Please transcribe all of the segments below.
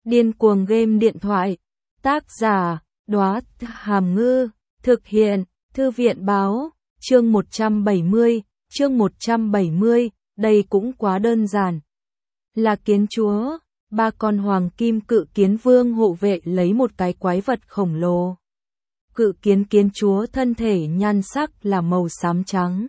Điên cuồng game điện thoại. Tác giả, Đóa Hàm Ngư. Thực hiện, Thư viện báo. Chương 170, đây cũng quá đơn giản. Là kiến chúa, ba con hoàng kim cự kiến vương hộ vệ lấy một cái quái vật khổng lồ. Cự kiến kiến chúa thân thể nhan sắc là màu xám trắng.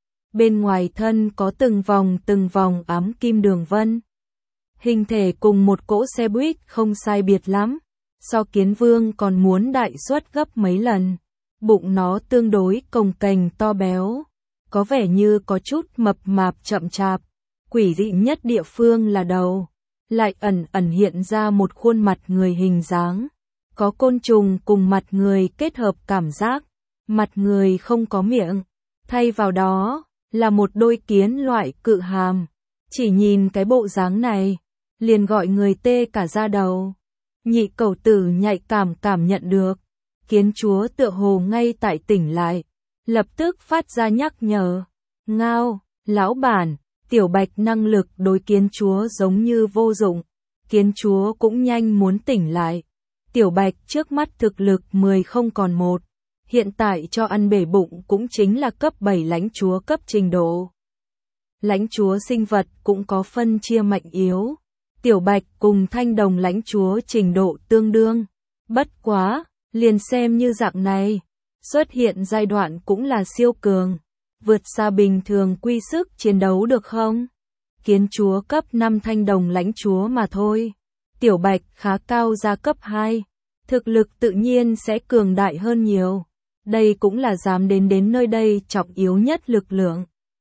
Bên ngoài thân có từng vòng ám kim đường vân. Hình thể cùng một cỗ xe buýt không sai biệt lắm. So kiến vương còn muốn đại suất gấp mấy lần. Bụng nó tương đối cồng kềnh to béo. Có vẻ như có chút mập mạp chậm chạp. Quỷ dị nhất địa phương là đầu. Lại ẩn hiện ra một khuôn mặt người hình dáng. Có côn trùng cùng mặt người kết hợp cảm giác. Mặt người không có miệng. Thay vào đó là một đôi kiến loại cự hàm. Chỉ nhìn cái bộ dáng này, liền gọi người tê cả da đầu. Nhị cẩu tử nhạy cảm nhận được. Kiến chúa tựa hồ ngay tại tỉnh lại. Lập tức phát ra nhắc nhở. Ngao, lão bản, tiểu bạch năng lực đối kiến chúa giống như vô dụng. Kiến chúa cũng nhanh muốn tỉnh lại. Tiểu bạch trước mắt thực lực 10 không còn 1. Hiện tại cho ăn bể bụng cũng chính là cấp 7 lãnh chúa cấp trình độ. Lãnh chúa sinh vật cũng có phân chia mạnh yếu. Tiểu bạch cùng thanh đồng lãnh chúa trình độ tương đương. Bất quá, liền xem như dạng này. Xuất hiện giai đoạn cũng là siêu cường. Vượt xa bình thường quy sức chiến đấu được không? Kiến chúa cấp 5 thanh đồng lãnh chúa mà thôi. Tiểu bạch khá cao ra cấp 2. Thực lực tự nhiên sẽ cường đại hơn nhiều. Đây cũng là dám đến nơi đây trọng yếu nhất lực lượng.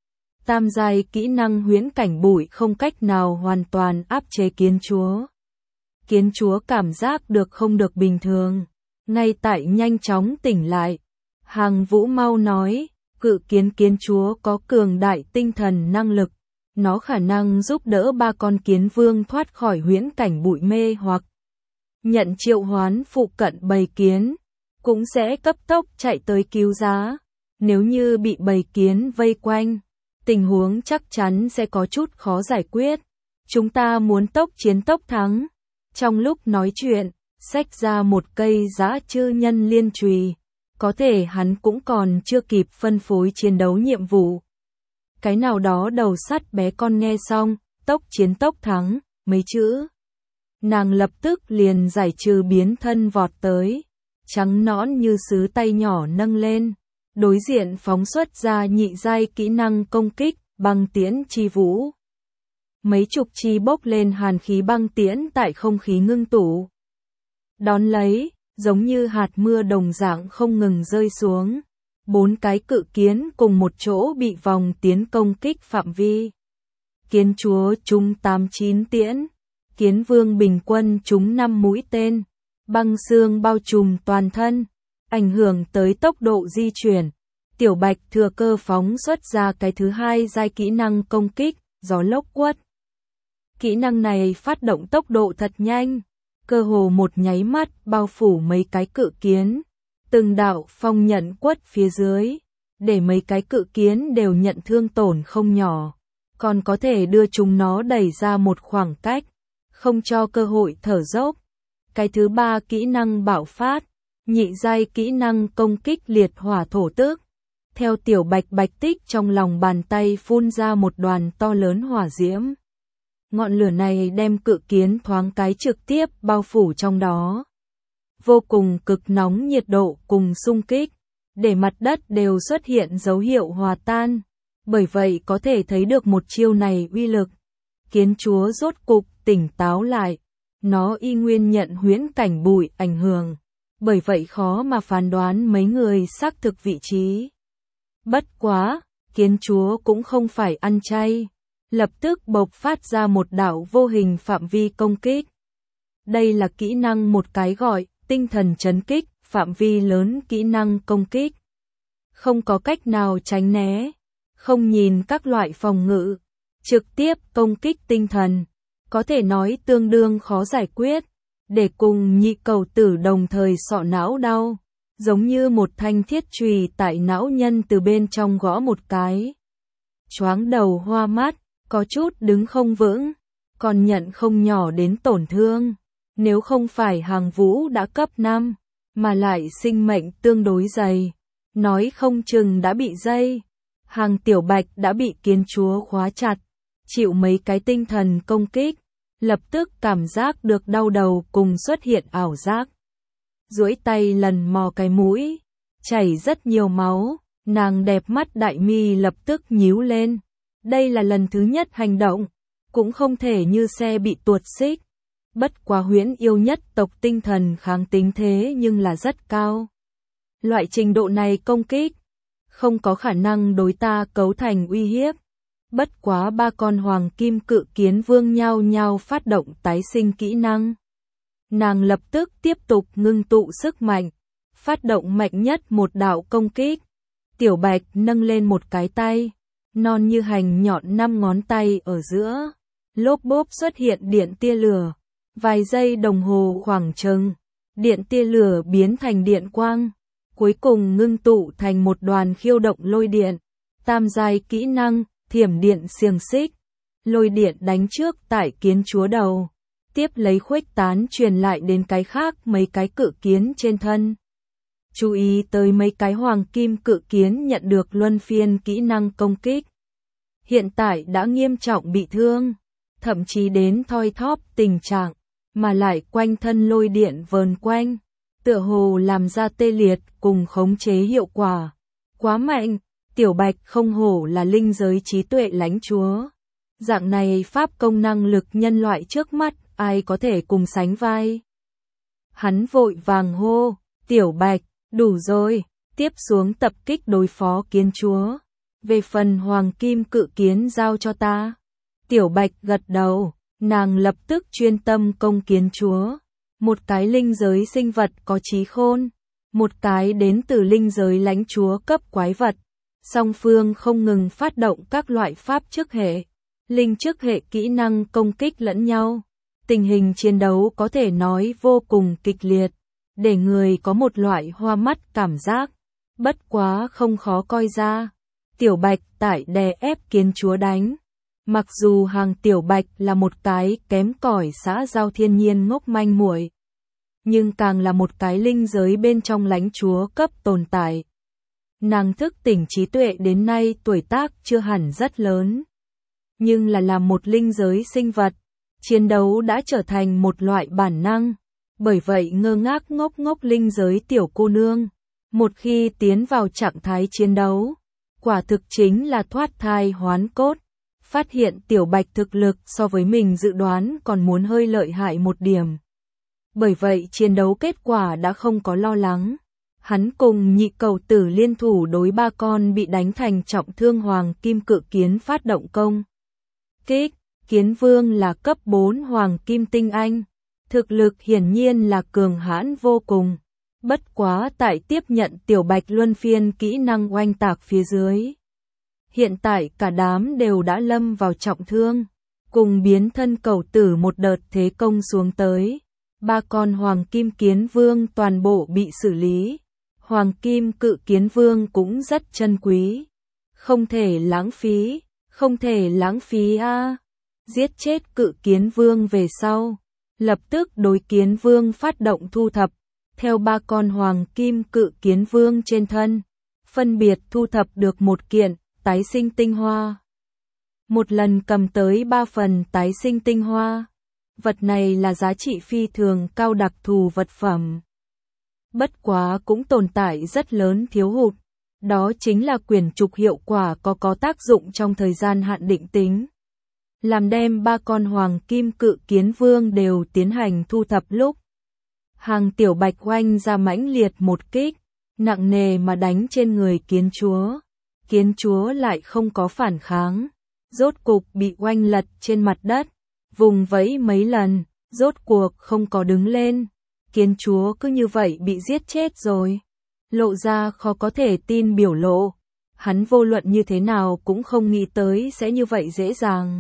Tam giai kỹ năng huyễn cảnh bụi không cách nào hoàn toàn áp chế kiến chúa. Kiến chúa cảm giác được không được bình thường. Ngay tại nhanh chóng tỉnh lại. Hàng Vũ mau nói, cự kiến chúa có cường đại tinh thần năng lực. Nó khả năng giúp đỡ ba con kiến vương thoát khỏi huyễn cảnh bụi mê hoặc. Nhận triệu hoán phụ cận bầy kiến. Cũng sẽ cấp tốc chạy tới cứu giá. Nếu như bị bầy kiến vây quanh, tình huống chắc chắn sẽ có chút khó giải quyết. Chúng ta muốn tốc chiến tốc thắng. Trong lúc nói chuyện, xách ra một cây dã chư nhân liên chùy. Có thể hắn cũng còn chưa kịp phân phối chiến đấu nhiệm vụ. Cái nào đó đầu sắt bé con nghe xong, tốc chiến tốc thắng, mấy chữ. Nàng lập tức liền giải trừ biến thân vọt tới. Trắng nõn như sứ tay nhỏ nâng lên. Đối diện phóng xuất ra nhị giai kỹ năng công kích, băng tiễn chi vũ. Mấy chục chi bốc lên hàn khí băng tiễn tại không khí ngưng tụ. Đón lấy, giống như hạt mưa đồng dạng không ngừng rơi xuống. 4 cái cự kiến cùng một chỗ bị vòng tiến công kích phạm vi. Kiến chúa trúng 8-9 tiễn. Kiến vương bình quân trúng 5 mũi tên. Băng xương bao trùm toàn thân. Ảnh hưởng tới tốc độ di chuyển. Tiểu bạch thừa cơ phóng xuất ra cái thứ 2 giai kỹ năng công kích, gió lốc quất. Kỹ năng này phát động tốc độ thật nhanh. Cơ hồ một nháy mắt bao phủ mấy cái cự kiến. Từng đạo phong nhận quất phía dưới. Để mấy cái cự kiến đều nhận thương tổn không nhỏ. Còn có thể đưa chúng nó đẩy ra một khoảng cách. Không cho cơ hội thở dốc. Cái thứ 3 kỹ năng bạo phát. Nhị giai kỹ năng công kích liệt hỏa thổ tước. Theo tiểu bạch tích trong lòng bàn tay phun ra một đoàn to lớn hỏa diễm. Ngọn lửa này đem cự kiến thoáng cái trực tiếp bao phủ trong đó. Vô cùng cực nóng nhiệt độ cùng xung kích. Để mặt đất đều xuất hiện dấu hiệu hòa tan. Bởi vậy có thể thấy được một chiêu này uy lực. Kiến chúa rốt cục tỉnh táo lại. Nó y nguyên nhận huyễn cảnh bụi ảnh hưởng. Bởi vậy khó mà phán đoán mấy người xác thực vị trí. Bất quá, kiến chúa cũng không phải ăn chay. Lập tức bộc phát ra một đạo vô hình phạm vi công kích. Đây là kỹ năng một cái gọi, tinh thần chấn kích, phạm vi lớn kỹ năng công kích. Không có cách nào tránh né. Không nhìn các loại phòng ngự. Trực tiếp công kích tinh thần. Có thể nói tương đương khó giải quyết. Để cùng nhị cẩu tử đồng thời sọ não đau. Giống như một thanh thiết chùy tại não nhân từ bên trong gõ một cái. Choáng đầu hoa mắt, có chút đứng không vững. Còn nhận không nhỏ đến tổn thương. Nếu không phải Hàng Vũ đã cấp 5, mà lại sinh mệnh tương đối dày, nói không chừng đã bị dây. Hàng Tiểu Bạch đã bị kiến chúa khóa chặt, chịu mấy cái tinh thần công kích, lập tức cảm giác được đau đầu cùng xuất hiện ảo giác. Duỗi tay lần mò cái mũi, chảy rất nhiều máu, nàng đẹp mắt đại mi lập tức nhíu lên. Đây là lần thứ nhất hành động, cũng không thể như xe bị tuột xích. Bất quá huyễn yêu nhất tộc tinh thần kháng tính thế nhưng là rất cao. Loại trình độ này công kích, không có khả năng đối ta cấu thành uy hiếp. Bất quá ba con hoàng kim cự kiến vương nhao nhao phát động tái sinh kỹ năng. Nàng lập tức tiếp tục ngưng tụ sức mạnh, phát động mạnh nhất một đạo công kích. Tiểu Bạch nâng lên một cái tay, non như hành nhọn 5 ngón tay ở giữa. Lốp bốp xuất hiện điện tia lửa. Vài giây đồng hồ khoảng chừng, điện tia lửa biến thành điện quang, cuối cùng ngưng tụ thành một đoàn khiêu động lôi điện. Tam giai kỹ năng, thiểm điện xiềng xích. Lôi điện đánh trước tại kiến chúa đầu, tiếp lấy khuếch tán truyền lại đến cái khác mấy cái cự kiến trên thân. Chú ý tới mấy cái hoàng kim cự kiến nhận được luân phiên kỹ năng công kích. Hiện tại đã nghiêm trọng bị thương, thậm chí đến thoi thóp tình trạng, mà lại quanh thân lôi điện vờn quanh, tựa hồ làm ra tê liệt cùng khống chế hiệu quả. Quá mạnh, Tiểu Bạch không hổ là linh giới trí tuệ lãnh chúa. Dạng này pháp công năng lực nhân loại trước mắt, ai có thể cùng sánh vai. Hắn vội vàng hô, Tiểu Bạch, đủ rồi, tiếp xuống tập kích đối phó kiến chúa. Về phần hoàng kim cự kiến giao cho ta. Tiểu Bạch gật đầu, nàng lập tức chuyên tâm công kiến chúa. Một cái linh giới sinh vật có trí khôn, một cái đến từ linh giới lãnh chúa cấp quái vật. Song phương không ngừng phát động các loại pháp chức hệ, linh chức hệ kỹ năng công kích lẫn nhau. Tình hình chiến đấu có thể nói vô cùng kịch liệt, để người có một loại hoa mắt cảm giác. Bất quá không khó coi ra. Tiểu Bạch tại đè ép kiến chúa đánh. Mặc dù Hàng Tiểu Bạch là một cái kém cỏi xã giao thiên nhiên ngốc manh muội, nhưng càng là một cái linh giới bên trong lãnh chúa cấp tồn tại. Nàng thức tỉnh trí tuệ đến nay tuổi tác chưa hẳn rất lớn, nhưng là làm một linh giới sinh vật, chiến đấu đã trở thành một loại bản năng. Bởi vậy ngơ ngác ngốc ngốc linh giới tiểu cô nương, một khi tiến vào trạng thái chiến đấu, quả thực chính là thoát thai hoán cốt. Phát hiện Tiểu Bạch thực lực so với mình dự đoán còn muốn hơi lợi hại một điểm. Bởi vậy chiến đấu kết quả đã không có lo lắng. Hắn cùng nhị cầu tử liên thủ đối ba con bị đánh thành trọng thương hoàng kim cự kiến phát động công kích. Kiến vương là cấp 4 hoàng kim tinh anh. Thực lực hiển nhiên là cường hãn vô cùng. Bất quá tại tiếp nhận Tiểu Bạch luân phiên kỹ năng oanh tạc phía dưới. Hiện tại cả đám đều đã lâm vào trọng thương, cùng biến thân cầu tử một đợt thế công xuống tới. Ba con hoàng kim kiến vương toàn bộ bị xử lý. Hoàng kim cự kiến vương cũng rất chân quý. Không thể lãng phí, không thể lãng phí a. Giết chết cự kiến vương về sau, lập tức đối kiến vương phát động thu thập, theo ba con hoàng kim cự kiến vương trên thân, phân biệt thu thập được một kiện tái sinh tinh hoa. Một lần cầm tới 3 phần tái sinh tinh hoa. Vật này là giá trị phi thường cao đặc thù vật phẩm. Bất quá cũng tồn tại rất lớn thiếu hụt. Đó chính là quyển trục hiệu quả có tác dụng trong thời gian hạn định tính. Làm đem ba con hoàng kim cự kiến vương đều tiến hành thu thập lúc. Hàng Tiểu Bạch oanh ra mãnh liệt một kích, nặng nề mà đánh trên người kiến chúa. Kiến chúa lại không có phản kháng, rốt cục bị oanh lật trên mặt đất, vùng vẫy mấy lần, rốt cuộc không có đứng lên. Kiến chúa cứ như vậy bị giết chết rồi. Lộ ra khó có thể tin biểu lộ. Hắn vô luận như thế nào cũng không nghĩ tới sẽ như vậy dễ dàng.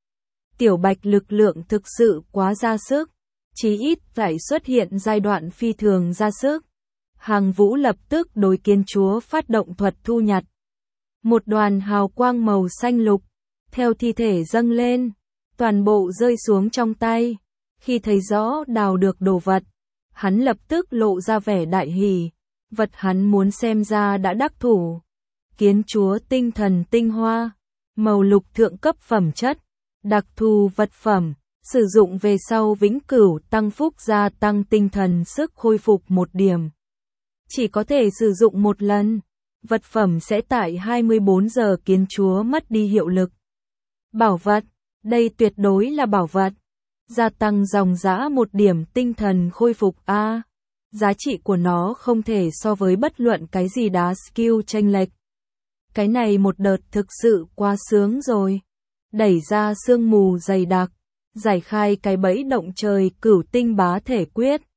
Tiểu Bạch lực lượng thực sự quá ra sức, chí ít phải xuất hiện giai đoạn phi thường ra sức. Hàng Vũ lập tức đối kiến chúa phát động thuật thu nhặt. Một đoàn hào quang màu xanh lục, theo thi thể dâng lên, toàn bộ rơi xuống trong tay. Khi thấy rõ đào được đồ vật, hắn lập tức lộ ra vẻ đại hỉ. Vật hắn muốn xem ra đã đắc thủ. Kiến chúa tinh thần tinh hoa, màu lục thượng cấp phẩm chất, đặc thù vật phẩm, sử dụng về sau vĩnh cửu tăng phúc gia tăng tinh thần sức khôi phục 1 điểm. Chỉ có thể sử dụng 1 lần. Vật phẩm sẽ tại 24 giờ kiến chúa mất đi hiệu lực. Bảo vật, đây tuyệt đối là bảo vật. Gia tăng dòng dã 1 điểm tinh thần khôi phục A. Giá trị của nó không thể so với bất luận cái gì đá skill chênh lệch. Cái này một đợt thực sự quá sướng rồi. Đẩy ra sương mù dày đặc, giải khai cái bẫy động trời cửu tinh bá thể quyết.